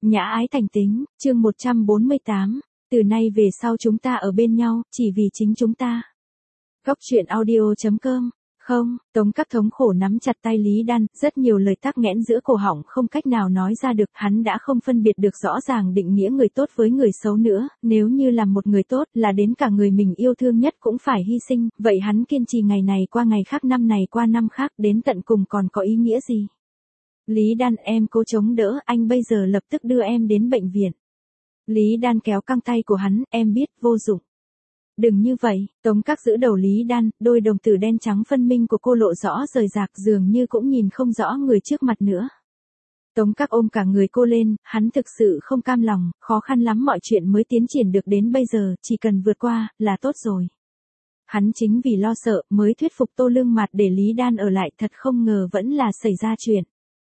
Nhã ái thành tính, chương 148. Từ nay về sau chúng ta ở bên nhau, chỉ vì chính chúng ta. Góc truyện audio.com. Không, Tống Các thống khổ nắm chặt tay Lý Đan, rất nhiều lời tắc nghẽn giữa cổ họng không cách nào nói ra được, hắn đã không phân biệt được rõ ràng định nghĩa người tốt với người xấu nữa, nếu như là một người tốt là đến cả người mình yêu thương nhất cũng phải hy sinh, vậy hắn kiên trì ngày này qua ngày khác, năm này qua năm khác, đến tận cùng còn có ý nghĩa gì? Lý Đan, em cố chống đỡ, anh bây giờ lập tức đưa em đến bệnh viện. Lý Đan kéo căng tay của hắn, em biết, vô dụng. Đừng như vậy, Tống Các giữ đầu Lý Đan, đôi đồng tử đen trắng phân minh của cô lộ rõ rời rạc, dường như cũng nhìn không rõ người trước mặt nữa. Tống Các ôm cả người cô lên, hắn thực sự không cam lòng, khó khăn lắm mọi chuyện mới tiến triển được đến bây giờ, chỉ cần vượt qua, là tốt rồi. Hắn chính vì lo sợ, mới thuyết phục Tô Lương Mạt để Lý Đan ở lại, thật không ngờ vẫn là xảy ra chuyện.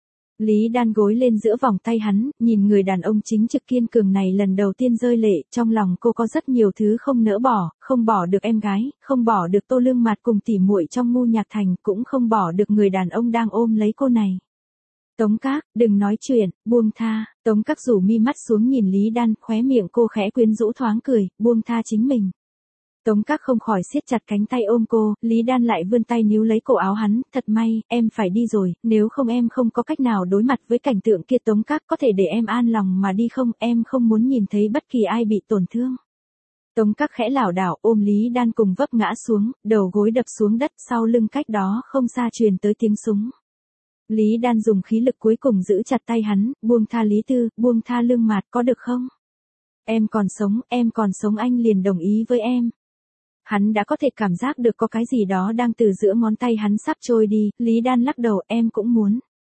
Lý Đan gối lên giữa vòng tay hắn, nhìn người đàn ông chính trực kiên cường này lần đầu tiên rơi lệ, trong lòng cô có rất nhiều thứ không nỡ bỏ, không bỏ được em gái, không bỏ được Tô Lương Mạt cùng tỉ muội trong Ngu Nhạc Thành, cũng không bỏ được người đàn ông đang ôm lấy cô này. Tống Các, đừng nói chuyện, buông tha. Tống Các rủ mi mắt xuống nhìn Lý Đan, khóe miệng cô khẽ quyến rũ thoáng cười, buông tha chính mình. Tống Các không khỏi siết chặt cánh tay ôm cô, Lý Đan lại vươn tay níu lấy cổ áo hắn, thật may, em phải đi rồi, nếu không em không có cách nào đối mặt với cảnh tượng kia. Tống Các, có thể để em an lòng mà đi không, em không muốn nhìn thấy bất kỳ ai bị tổn thương. Tống Các khẽ lảo đảo ôm Lý Đan cùng vấp ngã xuống, đầu gối đập xuống đất, sau lưng cách đó không xa truyền tới tiếng súng. Lý Đan dùng khí lực cuối cùng giữ chặt tay hắn, buông tha Lý Tư, buông tha Lương Mạt, có được không? Em còn sống anh liền đồng ý với em. Hắn đã có thể cảm giác được có cái gì đó đang từ giữa ngón tay hắn sắp trôi đi, Lý Đan lắc đầu, em cũng muốn.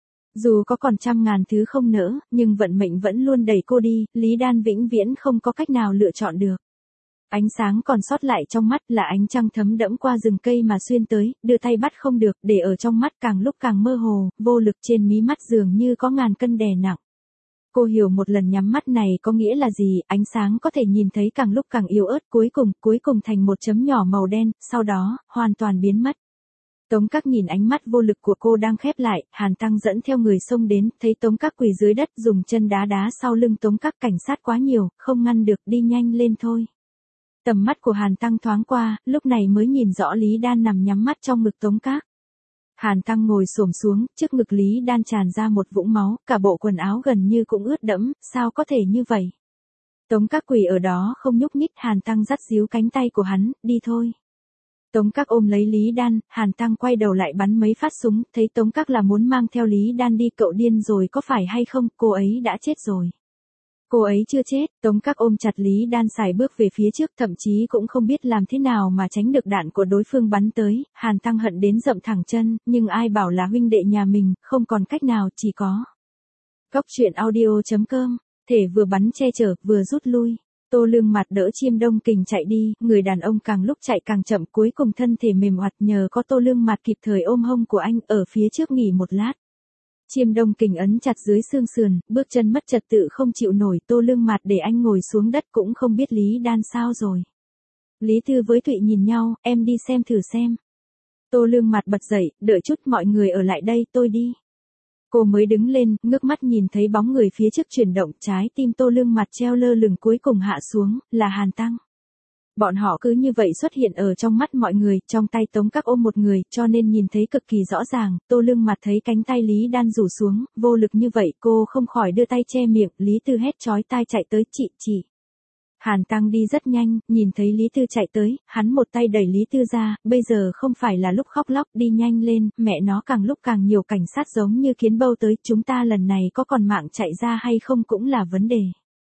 Dù có còn trăm ngàn thứ không nỡ, nhưng vận mệnh vẫn luôn đẩy cô đi, Lý Đan vĩnh viễn không có cách nào lựa chọn được. Ánh sáng còn sót lại trong mắt là ánh trăng thấm đẫm qua rừng cây mà xuyên tới, đưa tay bắt không được, để ở trong mắt càng lúc càng mơ hồ, vô lực, trên mí mắt dường như có ngàn cân đè nặng. Cô hiểu một lần nhắm mắt này có nghĩa là gì, ánh sáng có thể nhìn thấy càng lúc càng yếu ớt, cuối cùng thành một chấm nhỏ màu đen, sau đó, hoàn toàn biến mất. Tống Các nhìn ánh mắt vô lực của cô đang khép lại, Hàn Tăng dẫn theo người xông đến, thấy Tống Các quỳ dưới đất, dùng chân đá đá sau lưng Tống Các, cảnh sát quá nhiều, không ngăn được, đi nhanh lên thôi. Tầm mắt của Hàn Tăng thoáng qua, lúc này mới nhìn rõ Lý Đan nằm nhắm mắt trong ngực Tống Các. Hàn Tăng ngồi xổm xuống, trước ngực Lý Đan tràn ra một vũng máu, cả bộ quần áo gần như cũng ướt đẫm, sao có thể như vậy? Tống Các quỳ ở đó không nhúc nhích, Hàn Tăng dắt díu cánh tay của hắn, đi thôi. Tống Các ôm lấy Lý Đan, Hàn Tăng quay đầu lại bắn mấy phát súng, thấy Tống Các là muốn mang theo Lý Đan đi, cậu điên rồi có phải hay không, cô ấy đã chết rồi. Cô ấy chưa chết. Tống Các ôm chặt Lý Đan sải bước về phía trước, thậm chí cũng không biết làm thế nào mà tránh được đạn của đối phương bắn tới, Hàn Tăng hận đến rậm thẳng chân, nhưng ai bảo là huynh đệ nhà mình, không còn cách nào, chỉ có. Góc truyện audio.com, thể vừa bắn che chở, vừa rút lui. Tô Lương Mạt đỡ Chiêm Đông Kình chạy đi, người đàn ông càng lúc chạy càng chậm, cuối cùng thân thể mềm oặt, nhờ có Tô Lương Mạt kịp thời ôm hông của anh, ở phía trước nghỉ một lát. Chiêm Đông Kình ấn chặt dưới xương sườn, bước chân mất trật tự không chịu nổi, Tô Lương Mạt để anh ngồi xuống đất, cũng không biết Lý Đan sao rồi. Lý Tư với Thụy nhìn nhau, em đi xem thử xem. Tô Lương Mạt bật dậy, đợi chút, mọi người ở lại đây, tôi đi. Cô mới đứng lên, ngước mắt nhìn thấy bóng người phía trước chuyển động, trái tim Tô Lương Mạt treo lơ lửng cuối cùng hạ xuống, là Hàn Tăng. Bọn họ cứ như vậy xuất hiện ở trong mắt mọi người, trong tay Tống Các ôm một người, cho nên nhìn thấy cực kỳ rõ ràng. Tô Lương Mạt thấy cánh tay Lý Đan rủ xuống, vô lực như vậy, cô không khỏi đưa tay che miệng, Lý Tư hét chói tai chạy tới, chị. Hàn Tăng đi rất nhanh, nhìn thấy Lý Tư chạy tới, hắn một tay đẩy Lý Tư ra, bây giờ không phải là lúc khóc lóc, đi nhanh lên, mẹ nó, càng lúc càng nhiều cảnh sát giống như kiến bâu tới, chúng ta lần này có còn mạng chạy ra hay không cũng là vấn đề.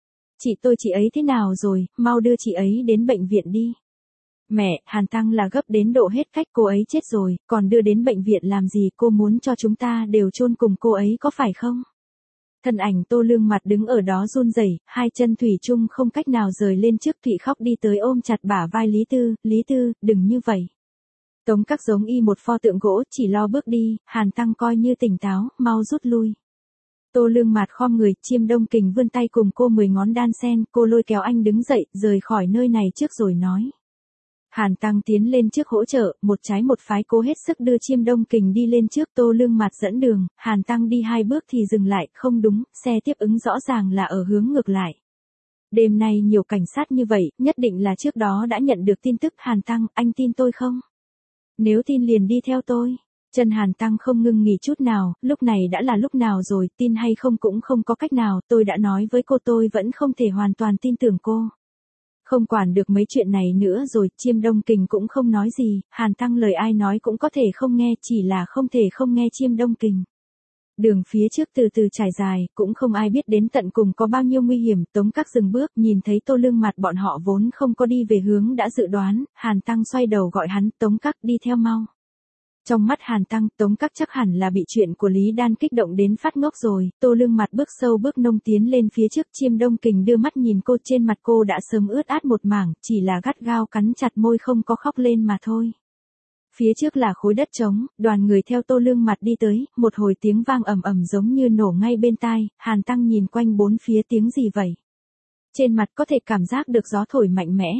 Chị ấy thế nào rồi, mau đưa chị ấy đến bệnh viện đi. Mẹ, Hàn Tăng là gấp đến độ hết cách, cô ấy chết rồi, còn đưa đến bệnh viện làm gì, cô muốn cho chúng ta đều chôn cùng cô ấy có phải không? Thân ảnh Tô Lương Mạt đứng ở đó run rẩy, hai chân thủy chung không cách nào rời lên trước, Thụy khóc đi tới ôm chặt bả vai Lý Tư, đừng như vậy. Tống Các giống y một pho tượng gỗ, chỉ lo bước đi, Hàn Tăng coi như tỉnh táo, mau rút lui. Tô Lương Mạt khom người, Chiêm Đông Kình vươn tay cùng cô 10 ngón đan sen, cô lôi kéo anh đứng dậy, rời khỏi nơi này trước rồi nói. Hàn Tăng tiến lên trước hỗ trợ, một trái một phái cố hết sức đưa Chiêm Đông Kình đi lên trước, Tô Lương Mạt dẫn đường, Hàn Tăng đi 2 bước thì dừng lại, không đúng, xe tiếp ứng rõ ràng là ở hướng ngược lại. Đêm nay nhiều cảnh sát như vậy, nhất định là trước đó đã nhận được tin tức. Hàn Tăng, anh tin tôi không? Nếu tin liền đi theo tôi. Chân Hàn Tăng không ngưng nghỉ chút nào, lúc này đã là lúc nào rồi, tin hay không cũng không có cách nào, tôi đã nói với cô tôi vẫn không thể hoàn toàn tin tưởng cô. Không quản được mấy chuyện này nữa rồi, Chiêm Đông Kình cũng không nói gì, Hàn Tăng lời ai nói cũng có thể không nghe, chỉ là không thể không nghe Chiêm Đông Kình. Đường phía trước từ từ trải dài, cũng không ai biết đến tận cùng có bao nhiêu nguy hiểm. Tống Các dừng bước, nhìn thấy Tô Lương Mạt bọn họ vốn không có đi về hướng đã dự đoán, Hàn Tăng xoay đầu gọi hắn, Tống Các đi theo mau. Trong mắt Hàn Tăng, Tống Các chắc hẳn là bị chuyện của Lý Đan kích động đến phát ngốc rồi. Tô Lương Mạt bước sâu bước nông tiến lên phía trước, Chiêm Đông Kình đưa mắt nhìn cô, trên mặt cô đã sớm ướt át một mảng, chỉ là gắt gao cắn chặt môi không có khóc lên mà thôi. Phía trước là khối đất trống, đoàn người theo Tô Lương Mạt đi tới, một hồi tiếng vang ầm ầm giống như nổ ngay bên tai, Hàn Tăng nhìn quanh bốn phía, tiếng gì vậy? Trên mặt có thể cảm giác được gió thổi mạnh mẽ.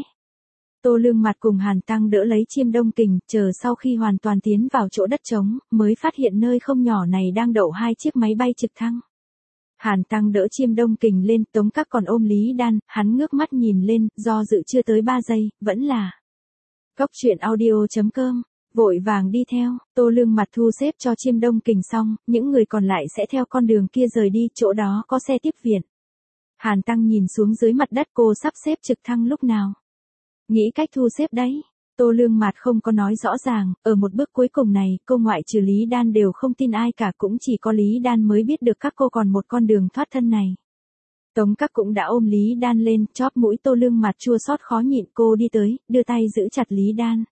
Tô Lương Mạt cùng Hàn Tăng đỡ lấy Chiêm Đông Kình, chờ sau khi hoàn toàn tiến vào chỗ đất trống, mới phát hiện nơi không nhỏ này đang đậu 2 chiếc máy bay trực thăng. Hàn Tăng đỡ Chiêm Đông Kình lên, Tống Các còn ôm Lý Đan, hắn ngước mắt nhìn lên, do dự chưa tới 3 giây, vẫn là. Cóc truyện audio.com, vội vàng đi theo, Tô Lương Mạt thu xếp cho Chiêm Đông Kình xong, những người còn lại sẽ theo con đường kia rời đi, chỗ đó có xe tiếp viện. Hàn Tăng nhìn xuống dưới mặt đất, cô sắp xếp trực thăng lúc nào? Nghĩ cách thu xếp đấy. Tô Lương Mạt không có nói rõ ràng, ở một bước cuối cùng này, cô ngoại trừ Lý Đan đều không tin ai cả, cũng chỉ có Lý Đan mới biết được các cô còn một con đường thoát thân này. Tống Các cũng đã ôm Lý Đan lên, chóp mũi Tô Lương Mạt chua xót khó nhịn, cô đi tới, đưa tay giữ chặt Lý Đan.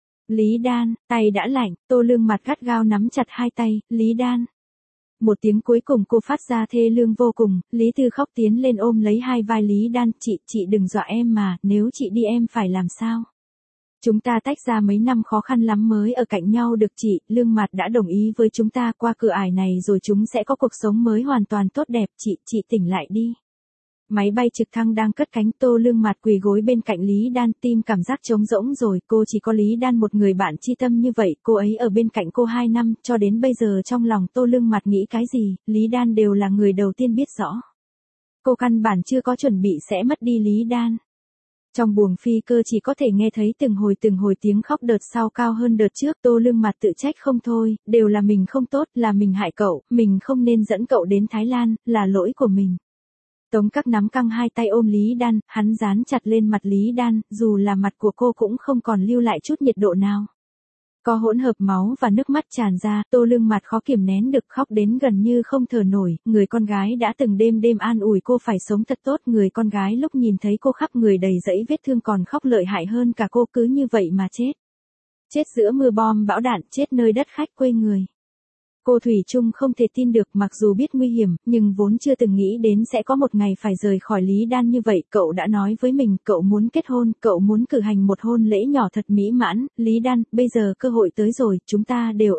Lý Đan, tay đã lạnh, Tô Lương Mạt gắt gao nắm chặt 2 tay, Lý Đan. Một tiếng cuối cùng cô phát ra thê lương vô cùng, Lý Tư khóc tiến lên ôm lấy 2 vai Lý Đan, chị đừng dọa em mà, nếu chị đi em phải làm sao? Chúng ta tách ra mấy năm khó khăn lắm mới ở cạnh nhau được chị, Lương Mạt đã đồng ý với chúng ta, qua cửa ải này rồi chúng sẽ có cuộc sống mới hoàn toàn tốt đẹp, chị tỉnh lại đi. Máy bay trực thăng đang cất cánh, Tô Lương Mạt quỳ gối bên cạnh Lý Đan, tim cảm giác trống rỗng rồi, cô chỉ có Lý Đan một người bạn chi tâm như vậy, cô ấy ở bên cạnh cô 2 năm, cho đến bây giờ trong lòng Tô Lương Mạt nghĩ cái gì, Lý Đan đều là người đầu tiên biết rõ. Cô căn bản chưa có chuẩn bị sẽ mất đi Lý Đan. Trong buồng phi cơ chỉ có thể nghe thấy từng hồi tiếng khóc, đợt sau cao hơn đợt trước, Tô Lương Mạt tự trách không thôi, đều là mình không tốt, là mình hại cậu, mình không nên dẫn cậu đến Thái Lan, là lỗi của mình. Tống Các nắm căng 2 tay ôm Lý Đan, hắn dán chặt lên mặt Lý Đan, dù là mặt của cô cũng không còn lưu lại chút nhiệt độ nào. Có hỗn hợp máu và nước mắt tràn ra, Tô Lương Mạt khó kiềm nén được, khóc đến gần như không thở nổi, người con gái đã từng đêm an ủi cô phải sống thật tốt, người con gái lúc nhìn thấy cô khắp người đầy dẫy vết thương còn khóc lợi hại hơn cả cô, cứ như vậy mà chết. Chết giữa mưa bom bão đạn, chết nơi đất khách quê người. Cô thủy chung không thể tin được, mặc dù biết nguy hiểm, nhưng vốn chưa từng nghĩ đến sẽ có một ngày phải rời khỏi Lý Đan như vậy. Cậu đã nói với mình, cậu muốn kết hôn, cậu muốn cử hành một hôn lễ nhỏ thật mỹ mãn. Lý Đan, bây giờ cơ hội tới rồi, chúng ta đều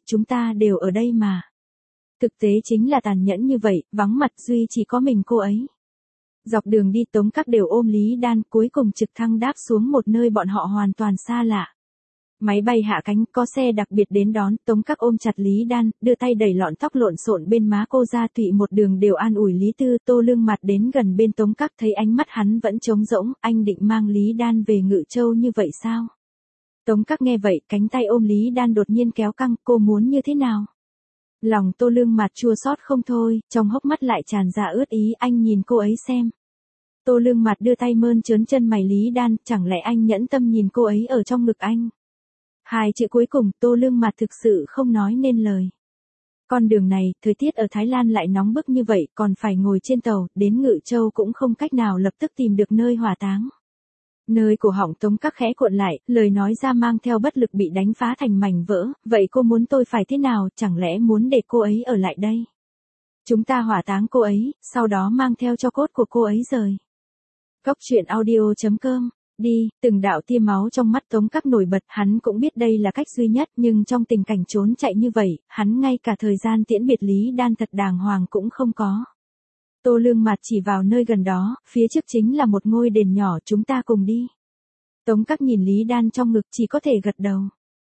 ở đây mà. Thực tế chính là tàn nhẫn như vậy, vắng mặt duy chỉ có mình cô ấy. Dọc đường đi Tống Các đều ôm Lý Đan, cuối cùng trực thăng đáp xuống một nơi bọn họ hoàn toàn xa lạ. Máy bay hạ cánh, có xe đặc biệt đến đón, Tống Các ôm chặt Lý Đan, đưa tay đẩy lọn tóc lộn xộn bên má cô ra, tụy một đường đều an ủi Lý Tư. Tô Lương Mạt đến gần bên Tống Các, thấy ánh mắt hắn vẫn trống rỗng, anh định mang Lý Đan về Ngự Châu như vậy sao? Tống Các nghe vậy, cánh tay ôm Lý Đan đột nhiên kéo căng, cô muốn như thế nào? Lòng Tô Lương Mạt chua xót không thôi, trong hốc mắt lại tràn ra ướt ý, anh nhìn cô ấy xem. Tô Lương Mạt đưa tay mơn trớn chân mày Lý Đan, chẳng lẽ anh nhẫn tâm nhìn cô ấy ở trong ngực anh? 2 chữ cuối cùng, Tô Lương Mạt thực sự không nói nên lời. Con đường này, thời tiết ở Thái Lan lại nóng bức như vậy, còn phải ngồi trên tàu, đến Ngự Châu cũng không cách nào lập tức tìm được nơi hỏa táng. Nơi cổ họng Tống Các khẽ cuộn lại, lời nói ra mang theo bất lực bị đánh phá thành mảnh vỡ, vậy cô muốn tôi phải thế nào, chẳng lẽ muốn để cô ấy ở lại đây? Chúng ta hỏa táng cô ấy, sau đó mang theo tro cốt của cô ấy rời. Cóc truyện audio.com. Đi, từng đạo tia máu trong mắt Tống Các nổi bật, hắn cũng biết đây là cách duy nhất, nhưng trong tình cảnh trốn chạy như vậy, hắn ngay cả thời gian tiễn biệt Lý Đan thật đàng hoàng cũng không có. Tô Lương Mạt chỉ vào nơi gần đó, phía trước chính là một ngôi đền nhỏ, chúng ta cùng đi. Tống Các nhìn Lý Đan trong ngực chỉ có thể gật đầu.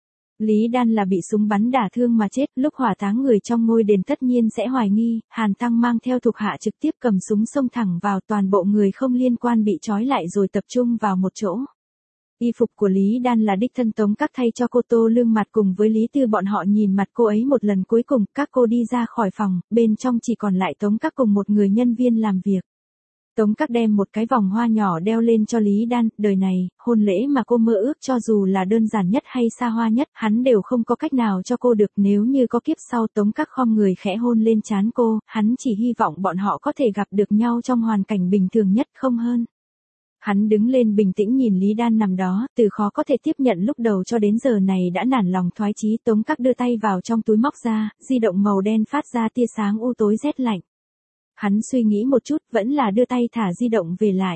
Lý Đan là bị súng bắn đả thương mà chết, lúc hỏa táng người trong ngôi đền tất nhiên sẽ hoài nghi, Hàn Tăng mang theo thuộc hạ trực tiếp cầm súng xông thẳng vào, toàn bộ người không liên quan bị trói lại rồi tập trung vào một chỗ. Y phục của Lý Đan là đích thân Tống Các thay cho cô. Tô Lương Mặt cùng với Lý Tư bọn họ nhìn mặt cô ấy một lần cuối cùng, các cô đi ra khỏi phòng, bên trong chỉ còn lại Tống Các cùng một người nhân viên làm việc. Tống Các đem một cái vòng hoa nhỏ đeo lên cho Lý Đan, đời này, hôn lễ mà cô mơ ước cho dù là đơn giản nhất hay xa hoa nhất, hắn đều không có cách nào cho cô được. Nếu như có kiếp sau, Tống Các khom người khẽ hôn lên trán cô, hắn chỉ hy vọng bọn họ có thể gặp được nhau trong hoàn cảnh bình thường nhất không hơn. Hắn đứng lên bình tĩnh nhìn Lý Đan nằm đó, từ khó có thể tiếp nhận lúc đầu cho đến giờ này đã nản lòng thoái chí. Tống Các đưa tay vào trong túi móc ra, di động màu đen phát ra tia sáng u tối rét lạnh. Hắn suy nghĩ một chút, vẫn là đưa tay thả di động về lại.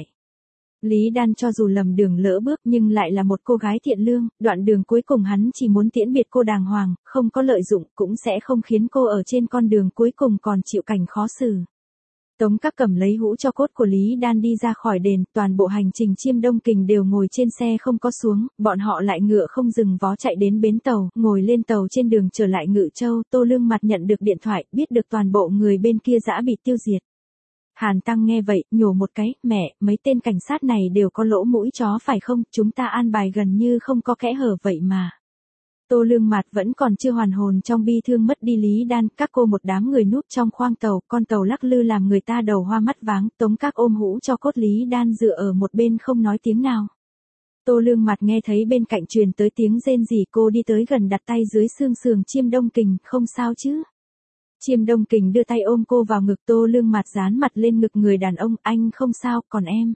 Lý Đan cho dù lầm đường lỡ bước nhưng lại là một cô gái thiện lương, đoạn đường cuối cùng hắn chỉ muốn tiễn biệt cô đàng hoàng, không có lợi dụng, cũng sẽ không khiến cô ở trên con đường cuối cùng còn chịu cảnh khó xử. Tống Các cầm lấy hũ cho cốt của Lý Đan đi ra khỏi đền, toàn bộ hành trình Chiêm Đông Kình đều ngồi trên xe không có xuống, bọn họ lại ngựa không dừng vó chạy đến bến tàu, ngồi lên tàu trên đường trở lại Ngự Châu. Tô Lương Mặt nhận được điện thoại, biết được toàn bộ người bên kia dã bị tiêu diệt. Hàn Tăng nghe vậy, nhổ một cái, mẹ, mấy tên cảnh sát này đều có lỗ mũi chó phải không, chúng ta an bài gần như không có kẽ hở vậy mà. Tô Lương Mạt vẫn còn chưa hoàn hồn trong bi thương mất đi Lý Đan, các cô một đám người núp trong khoang tàu, con tàu lắc lư làm người ta đầu hoa mắt váng. Tống Các ôm hũ cho cốt Lý Đan dựa ở một bên không nói tiếng nào. Tô Lương Mạt nghe thấy bên cạnh truyền tới tiếng rên rỉ, cô đi tới gần đặt tay dưới xương sườn Chiêm Đông Kình, không sao chứ? Chiêm Đông Kình đưa tay ôm cô vào ngực. Tô Lương Mạt dán mặt lên ngực người đàn ông, anh không sao, còn em?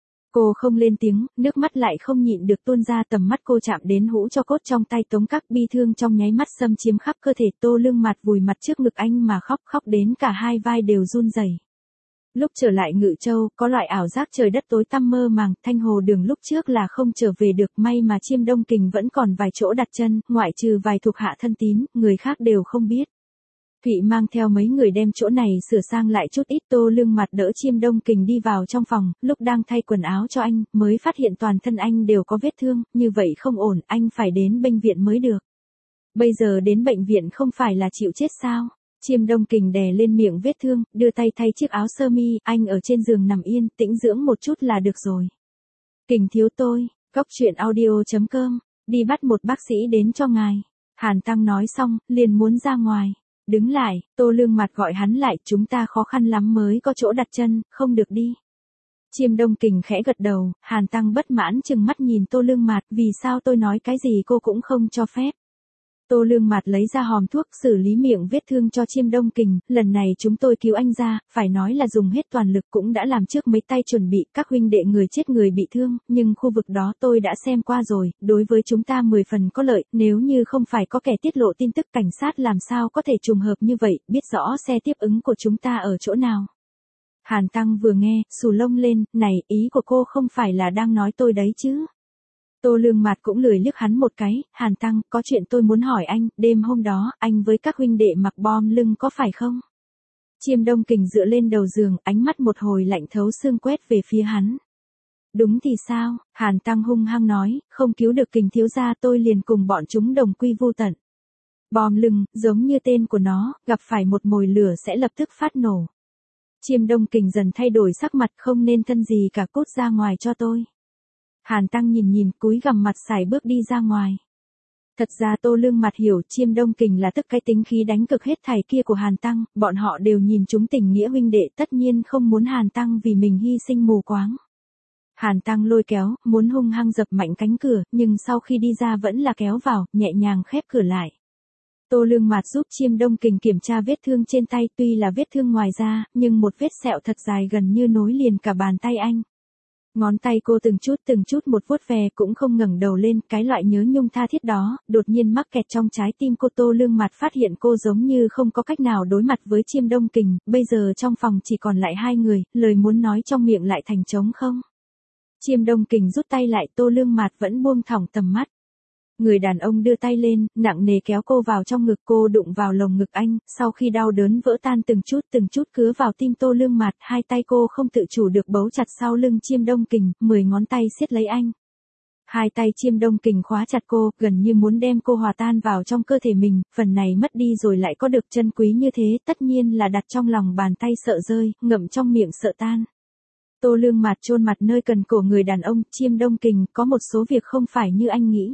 Cô không lên tiếng, nước mắt lại không nhịn được tuôn ra. Tầm mắt cô chạm đến hũ cho cốt trong tay Tống Các, bi thương trong nháy mắt xâm chiếm khắp cơ thể. Tô Lương Mạt vùi mặt trước ngực anh mà khóc, khóc đến cả hai vai đều run rẩy. Lúc trở lại Ngự Châu, có loại ảo giác trời đất tối tăm mơ màng, Thanh Hồ Đường lúc trước là không trở về được, may mà Chiêm Đông Kình vẫn còn vài chỗ đặt chân, ngoại trừ vài thuộc hạ thân tín, người khác đều không biết. Thụy mang theo mấy người đem chỗ này sửa sang lại chút ít. Tô Lương Mặt đỡ Chiêm Đông Kình đi vào trong phòng, lúc đang thay quần áo cho anh, mới phát hiện toàn thân anh đều có vết thương, như vậy không ổn, anh phải đến bệnh viện mới được. Bây giờ đến bệnh viện không phải là chịu chết sao? Chiêm Đông Kình đè lên miệng vết thương, đưa tay thay chiếc áo sơ mi, anh ở trên giường nằm yên, tĩnh dưỡng một chút là được rồi. Kình thiếu tôi, goctruyện.audio.com, đi bắt một bác sĩ đến cho ngài. Hàn Tăng nói xong, liền muốn ra ngoài. Đứng lại, Tô Lương Mặt gọi hắn lại, chúng ta khó khăn lắm mới có chỗ đặt chân, không được đi. Chiêm Đông Kình khẽ gật đầu, Hàn Tăng bất mãn chừng mắt nhìn Tô Lương Mặt, vì sao tôi nói cái gì cô cũng không cho phép. Tô Lương Mặt lấy ra hòm thuốc xử lý miệng vết thương cho Chiêm Đông Kình, lần này chúng tôi cứu anh ra, phải nói là dùng hết toàn lực, cũng đã làm trước mấy tay chuẩn bị, các huynh đệ người chết người bị thương, nhưng khu vực đó tôi đã xem qua rồi, đối với chúng ta 10 phần có lợi, nếu như không phải có kẻ tiết lộ tin tức, cảnh sát làm sao có thể trùng hợp như vậy, biết rõ xe tiếp ứng của chúng ta ở chỗ nào. Hàn Tăng vừa nghe, xù lông lên, này, ý của cô không phải là đang nói tôi đấy chứ. Tô Lương Mạt cũng lười liếc hắn một cái, Hàn Tăng, có chuyện tôi muốn hỏi anh, đêm hôm đó, anh với các huynh đệ mặc bom lưng có phải không? Chiêm Đông Kình dựa lên đầu giường, ánh mắt một hồi lạnh thấu xương quét về phía hắn. Đúng thì sao? Hàn Tăng hung hăng nói, không cứu được Kình thiếu gia tôi liền cùng bọn chúng đồng quy vu tận. Bom lưng, giống như tên của nó, gặp phải một mồi lửa sẽ lập tức phát nổ. Chiêm Đông Kình dần thay đổi sắc mặt, không nên thân gì cả, cút ra ngoài cho tôi. Hàn Tăng nhìn cúi gằm mặt sải bước đi ra ngoài. Thật ra Tô Lương Mặt hiểu Chiêm Đông Kình là tức cái tính khí đánh cực hết thảy kia của Hàn Tăng, bọn họ đều nhìn chúng tình nghĩa huynh đệ, tất nhiên không muốn Hàn Tăng vì mình hy sinh mù quáng. Hàn Tăng lôi kéo, muốn hung hăng dập mạnh cánh cửa, nhưng sau khi đi ra vẫn là kéo vào, nhẹ nhàng khép cửa lại. Tô Lương Mạt giúp Chiêm Đông Kình kiểm tra vết thương trên tay, tuy là vết thương ngoài da, nhưng một vết sẹo thật dài gần như nối liền cả bàn tay anh. Ngón tay cô từng chút một vuốt ve, cũng không ngẩng đầu lên, cái loại nhớ nhung tha thiết đó, đột nhiên mắc kẹt trong trái tim cô. Tô Lương Mạt phát hiện cô giống như không có cách nào đối mặt với Chiêm Đông Kình, bây giờ trong phòng chỉ còn lại hai người, lời muốn nói trong miệng lại thành trống không. Chiêm Đông Kình rút tay lại, Tô Lương Mạt vẫn buông thõng tầm mắt. Người đàn ông đưa tay lên, nặng nề kéo cô vào trong ngực, cô đụng vào lồng ngực anh, sau khi đau đớn vỡ tan từng chút cứa vào tim Tô Lương Mạt, hai tay cô không tự chủ được bấu chặt sau lưng Chiêm Đông Kình, 10 ngón tay siết lấy anh. Hai tay Chiêm Đông Kình khóa chặt cô, gần như muốn đem cô hòa tan vào trong cơ thể mình, phần này mất đi rồi lại có được chân quý như thế, tất nhiên là đặt trong lòng bàn tay sợ rơi, ngậm trong miệng sợ tan. Tô Lương Mạt chôn mặt nơi cần cổ người đàn ông, Chiêm Đông Kình, có một số việc không phải như anh nghĩ.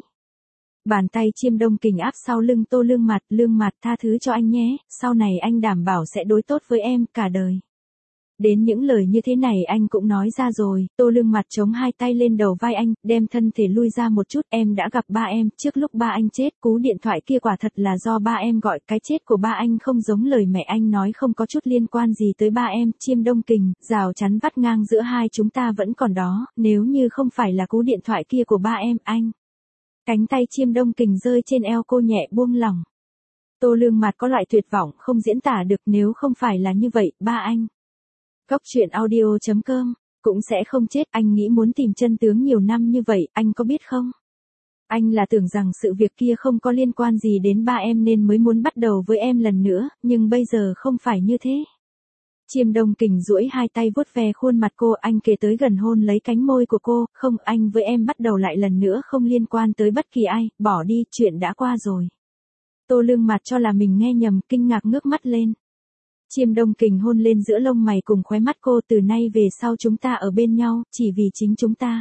Bàn tay Chiêm Đông Kình áp sau lưng Tô Lương Mạt tha thứ cho anh nhé, sau này anh đảm bảo sẽ đối tốt với em, cả đời. Đến những lời như thế này anh cũng nói ra rồi, Tô Lương Mạt chống hai tay lên đầu vai anh, đem thân thể lui ra một chút, em đã gặp ba em, trước lúc ba anh chết, cú điện thoại kia quả thật là do ba em gọi, cái chết của ba anh không giống lời mẹ anh nói, không có chút liên quan gì tới ba em, Chiêm Đông Kình, rào chắn vắt ngang giữa hai chúng ta vẫn còn đó, nếu như không phải là cú điện thoại kia của ba em, anh. Cánh tay Chiêm Đông Kình rơi trên eo cô nhẹ buông lỏng. Tô Lương Mạt có loại tuyệt vọng không diễn tả được, nếu không phải là như vậy, ba anh. Góc truyện audio.com, cũng sẽ không chết, anh nghĩ muốn tìm chân tướng nhiều năm như vậy, anh có biết không? Anh là tưởng rằng sự việc kia không có liên quan gì đến ba em nên mới muốn bắt đầu với em lần nữa, nhưng bây giờ không phải như thế. Chiêm Đông Kình duỗi hai tay vuốt ve khuôn mặt cô, anh kề tới gần hôn lấy cánh môi của cô, không, anh với em bắt đầu lại lần nữa không liên quan tới bất kỳ ai, bỏ đi, chuyện đã qua rồi. Tô Lương Mạt cho là mình nghe nhầm, kinh ngạc ngước mắt lên. Chiêm Đông Kình hôn lên giữa lông mày cùng khóe mắt cô, từ nay về sau chúng ta ở bên nhau, chỉ vì chính chúng ta.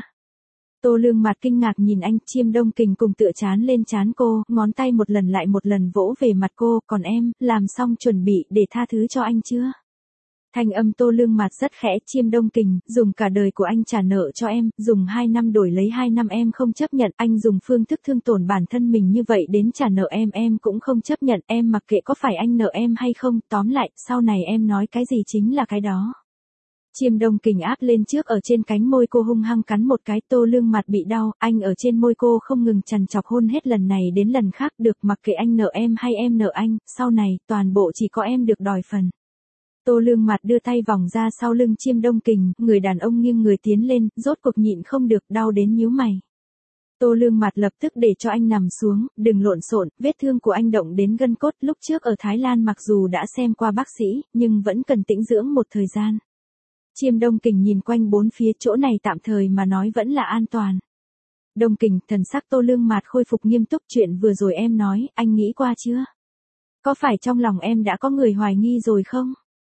Tô Lương Mạt kinh ngạc nhìn anh, Chiêm Đông Kình cùng tựa trán lên trán cô, ngón tay một lần lại một lần vỗ về mặt cô, còn em, làm xong chuẩn bị để tha thứ cho anh chưa? Thanh âm Tô Lương Mạt rất khẽ, Chiêm Đông Kình, dùng cả đời của anh trả nợ cho em, dùng 2 năm đổi lấy 2 năm em không chấp nhận, anh dùng phương thức thương tổn bản thân mình như vậy đến trả nợ em cũng không chấp nhận, em mặc kệ có phải anh nợ em hay không, tóm lại, sau này em nói cái gì chính là cái đó. Chiêm Đông Kình áp lên trước ở trên cánh môi cô hung hăng cắn một cái, Tô Lương Mạt bị đau, anh ở trên môi cô không ngừng trằn trọc hôn hết lần này đến lần khác, được, mặc kệ anh nợ em hay em nợ anh, sau này, toàn bộ chỉ có em được đòi phần. Tô Lương Mạt đưa tay vòng ra sau lưng Chiêm Đông Kình, người đàn ông nghiêng người tiến lên, rốt cuộc nhịn không được, đau đến nhíu mày. Tô Lương Mạt lập tức để cho anh nằm xuống, đừng lộn xộn, vết thương của anh động đến gân cốt, lúc trước ở Thái Lan mặc dù đã xem qua bác sĩ, nhưng vẫn cần tĩnh dưỡng một thời gian. Chiêm Đông Kình nhìn quanh bốn phía, chỗ này tạm thời mà nói vẫn là an toàn. Đông Kình, thần sắc Tô Lương Mạt khôi phục nghiêm túc, chuyện vừa rồi em nói, anh nghĩ qua chưa? Có phải trong lòng em đã có người hoài nghi rồi không?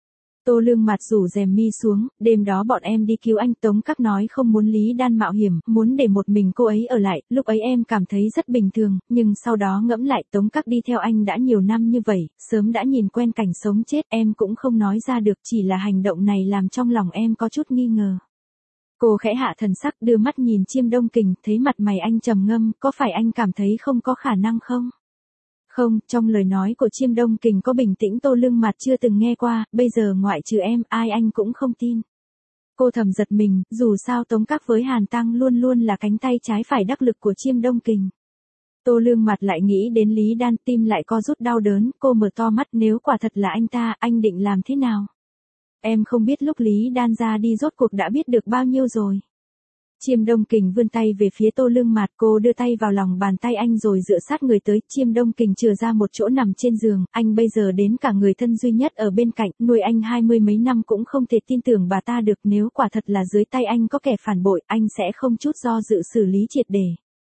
Tô Lương Mạt rủ rèm mi xuống, đêm đó bọn em đi cứu anh, Tống Các nói không muốn Lý Đan mạo hiểm, muốn để một mình cô ấy ở lại, lúc ấy em cảm thấy rất bình thường, nhưng sau đó ngẫm lại, Tống Các đi theo anh đã nhiều năm như vậy, sớm đã nhìn quen cảnh sống chết, em cũng không nói ra được, chỉ là hành động này làm trong lòng em có chút nghi ngờ. Cô khẽ hạ thần sắc, đưa mắt nhìn Chiêm Đông Kình, thấy mặt mày anh trầm ngâm, có phải anh cảm thấy không có khả năng không? Không, trong lời nói của Chiêm Đông Kình có bình tĩnh Tô Lương Mạt chưa từng nghe qua, bây giờ ngoại trừ em, ai anh cũng không tin. Cô thầm giật mình, dù sao Tống Các với Hàn Tăng luôn luôn là cánh tay trái phải đắc lực của Chiêm Đông Kình. Tô Lương Mạt lại nghĩ đến Lý Đan, tim lại co rút đau đớn, cô mở to mắt, nếu quả thật là anh ta, anh định làm thế nào? Em không biết lúc Lý Đan ra đi rốt cuộc đã biết được bao nhiêu rồi. Chiêm Đông Kình vươn tay về phía Tô Lương Mạt, cô đưa tay vào lòng bàn tay anh rồi dựa sát người tới, Chiêm Đông Kình chừa ra một chỗ nằm trên giường, anh bây giờ đến cả người thân duy nhất ở bên cạnh, nuôi anh 20 mấy năm cũng không thể tin tưởng bà ta được, nếu quả thật là dưới tay anh có kẻ phản bội, anh sẽ không chút do dự xử lý triệt để.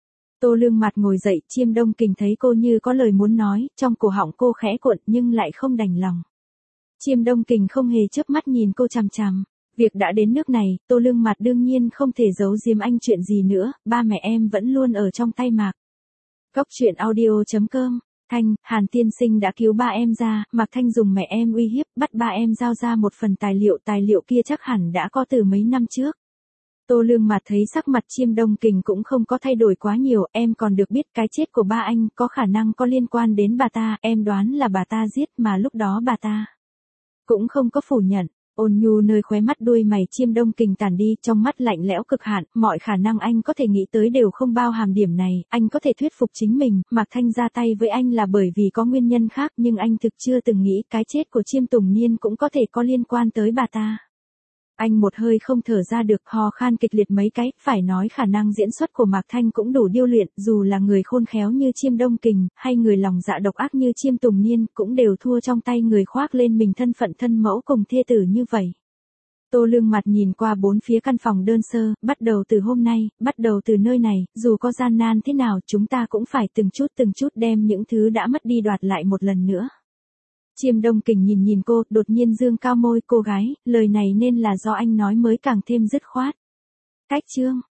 Tô Lương Mạt ngồi dậy, Chiêm Đông Kình thấy cô như có lời muốn nói, trong cổ họng cô khẽ cuộn nhưng lại không đành lòng. Chiêm Đông Kình không hề chớp mắt nhìn cô chằm chằm. Việc đã đến nước này, Tô Lương Mạt đương nhiên không thể giấu giếm anh chuyện gì nữa, ba mẹ em vẫn luôn ở trong tay Mạc. Góc truyện audio.com, Thanh, Hàn tiên sinh đã cứu ba em ra, Mạc Thanh dùng mẹ em uy hiếp, bắt ba em giao ra một phần tài liệu kia chắc hẳn đã có từ mấy năm trước. Tô Lương Mạt thấy sắc mặt Chiêm Đông Kình cũng không có thay đổi quá nhiều, em còn được biết cái chết của ba anh có khả năng có liên quan đến bà ta, em đoán là bà ta giết mà lúc đó bà ta cũng không có phủ nhận. Ôn nhu nơi khóe mắt đuôi mày Chiêm Đông Kình tàn đi, trong mắt lạnh lẽo cực hạn, mọi khả năng anh có thể nghĩ tới đều không bao hàm điểm này, anh có thể thuyết phục chính mình, Mạc Thanh ra tay với anh là bởi vì có nguyên nhân khác, nhưng anh thực chưa từng nghĩ cái chết của Chiêm Tùng Niên cũng có thể có liên quan tới bà ta. Anh một hơi không thở ra được, ho khan kịch liệt mấy cái, phải nói khả năng diễn xuất của Mạc Thanh cũng đủ điêu luyện, dù là người khôn khéo như Chiêm Đông Kình, hay người lòng dạ độc ác như Chiêm Tùng Niên, cũng đều thua trong tay người khoác lên mình thân phận thân mẫu cùng thê tử như vậy. Tô Lương mặt nhìn qua bốn phía căn phòng đơn sơ, bắt đầu từ hôm nay, bắt đầu từ nơi này, dù có gian nan thế nào chúng ta cũng phải từng chút đem những thứ đã mất đi đoạt lại một lần nữa. Chiêm Đông Kình nhìn cô, đột nhiên dương cao môi, cô gái, lời này nên là do anh nói mới càng thêm dứt khoát. Cách chương.